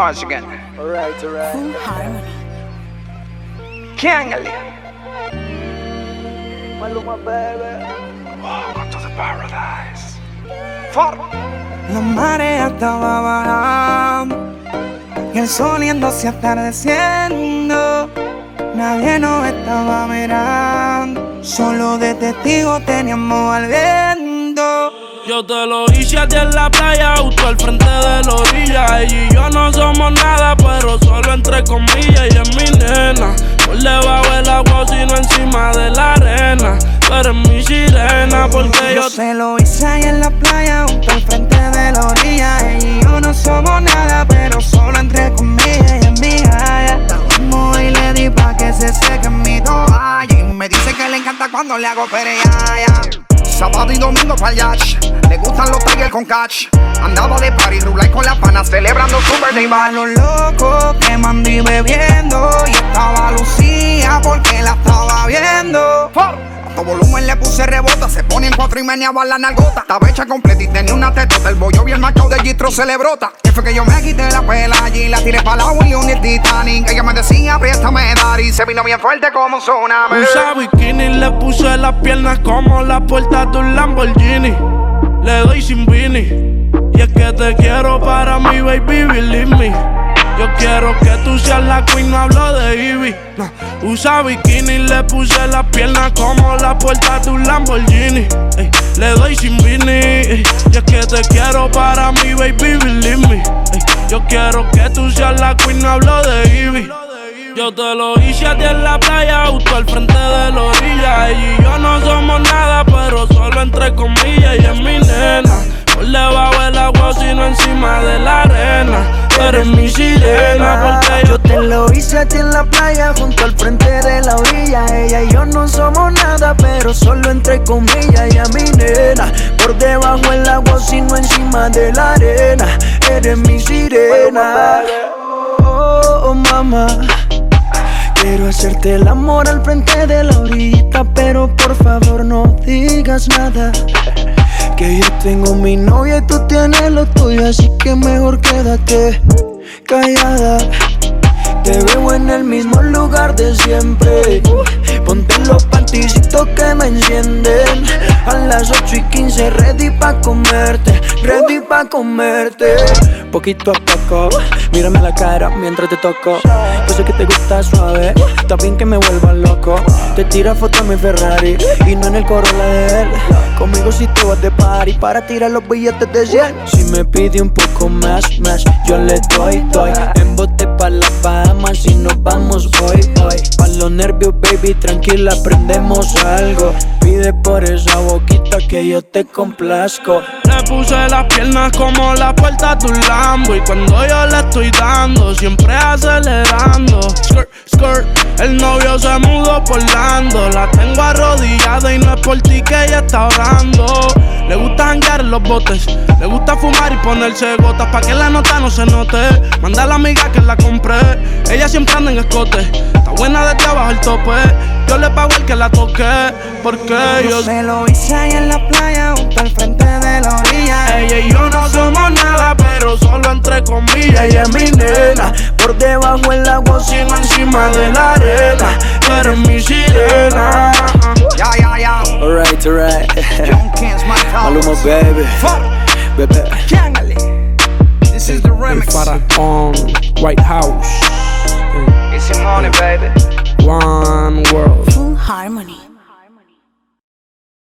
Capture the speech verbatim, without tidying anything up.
once again. Alright, alright. Full harmony. Kiangali. Maluma, baby. Welcome to the paradise. For. La marea estaba bajando y el sol yéndose atardeciendo. Nadie nos estaba mirando, solo de testigo teníamos al viento. Yo te lo hice a ti en la playa, justo al frente de la orilla. Ella y yo no somos nada, pero solo entre comillas. Ella es mi nena, por debajo del agua, sino encima de la arena. Tú eres mi sirena, porque yo, yo se lo hice ahí en la playa, justo al frente de la orilla. Ella y yo no somos nada, pero solo entre comillas. Ella es mi gaya. Estamos y le di pa' que se seque en mi toalla. Y me dice que le encanta cuando le hago pereaya. Sábado y domingo pa'l yacht. Le gustan los tigres con catch. Andaba de party, rulay con las panas, celebrando su birthday A los locos quemando y bebiendo. Y estaba Lucía porque la estaba viendo. A todo volumen le puse rebota. Se pone en cuatro y meneaba la nalgota. Estaba hecha completa y tenía una tetota. El bollo bien marcado de Gistro se le brota. Y fue que yo me quité la pela allí. La tiré pa' la William y el Titanic. Ella me decía, préstame dar. Y se vino bien fuerte como un tsunami. usa bikini, le puse las piernas como la puerta de un Lamborghini. Le doy sin Vini. Y es que te quiero para mí, baby, believe me. Yo quiero que tú seas la queen, no hablo de Ivy. No. Usa bikini, le puse las piernas como la puerta de un Lamborghini. Ey, le doy sin Vini. Ey, y es que te quiero para mí, baby, believe me. Ey, yo quiero que tú seas la queen, no hablo de Ivy. Yo te lo hice a ti en la playa, justo al frente de la orilla. Ella y yo no somos nada, pero solo entre comillas. Ella es mi nena, por debajo del agua, sino encima de la arena. Tú eres mi sirena, porque yo te lo hice a ti en la playa, junto al frente de la orilla. Ella y yo no somos nada, pero solo entre comillas. Ella es mi nena, por debajo del agua, sino encima de la arena. Eres mi sirena. Oh, oh, mamá. Quiero hacerte el amor al frente de la orillita, pero por favor no digas nada. Que yo tengo mi novia y tú tienes lo tuyo, así que mejor quédate callada. Te veo en el mismo lugar de siempre. Ponte los panticitos que me encienden. A las ocho y quince ready pa' comerte, ready pa' comerte. Poquito a poco, mírame la cara mientras te toco. Yo sé que te gusta suave, está bien que me vuelva loco. Te tira foto en mi Ferrari y no en el Corolla de él. Conmigo si te vas de party para tirar los billetes de cien. Si me pide un poco más, más, yo le doy, doy. En bote pa' las Bahamas y nos vamos hoy, hoy. Pa' los nervios, baby, tranquila, aprendemos algo. Pide por esa boquita que yo te complazco. le puse las piernas como la puerta de un Lambo. Y cuando yo le estoy dando, siempre acelerando. Skirt, skirt, el novio se mudó por Lando. La tengo arrodillada y no es por ti que ella está orando. Le gusta janguear en los botes, le gusta fumar y ponerse gotas pa' que la nota no se note. Manda a la amiga que la compré, ella siempre anda en escote. Está buena desde abajo el tope, yo le pago el que la toque. Porque yo, yo se lo hice ahí en la playa, justo al frente de la orilla. Ella y yo no somos nada, pero solo entre comillas. Ella es mi nena, por debajo el agua, sino encima de la arena. Tú eres mi sirena. Ya, ya, ya. Alright, alright. John Kings, my Maluma, baby. Baby. This is the remix. On White House. It's your money, baby. One world. Full harmony.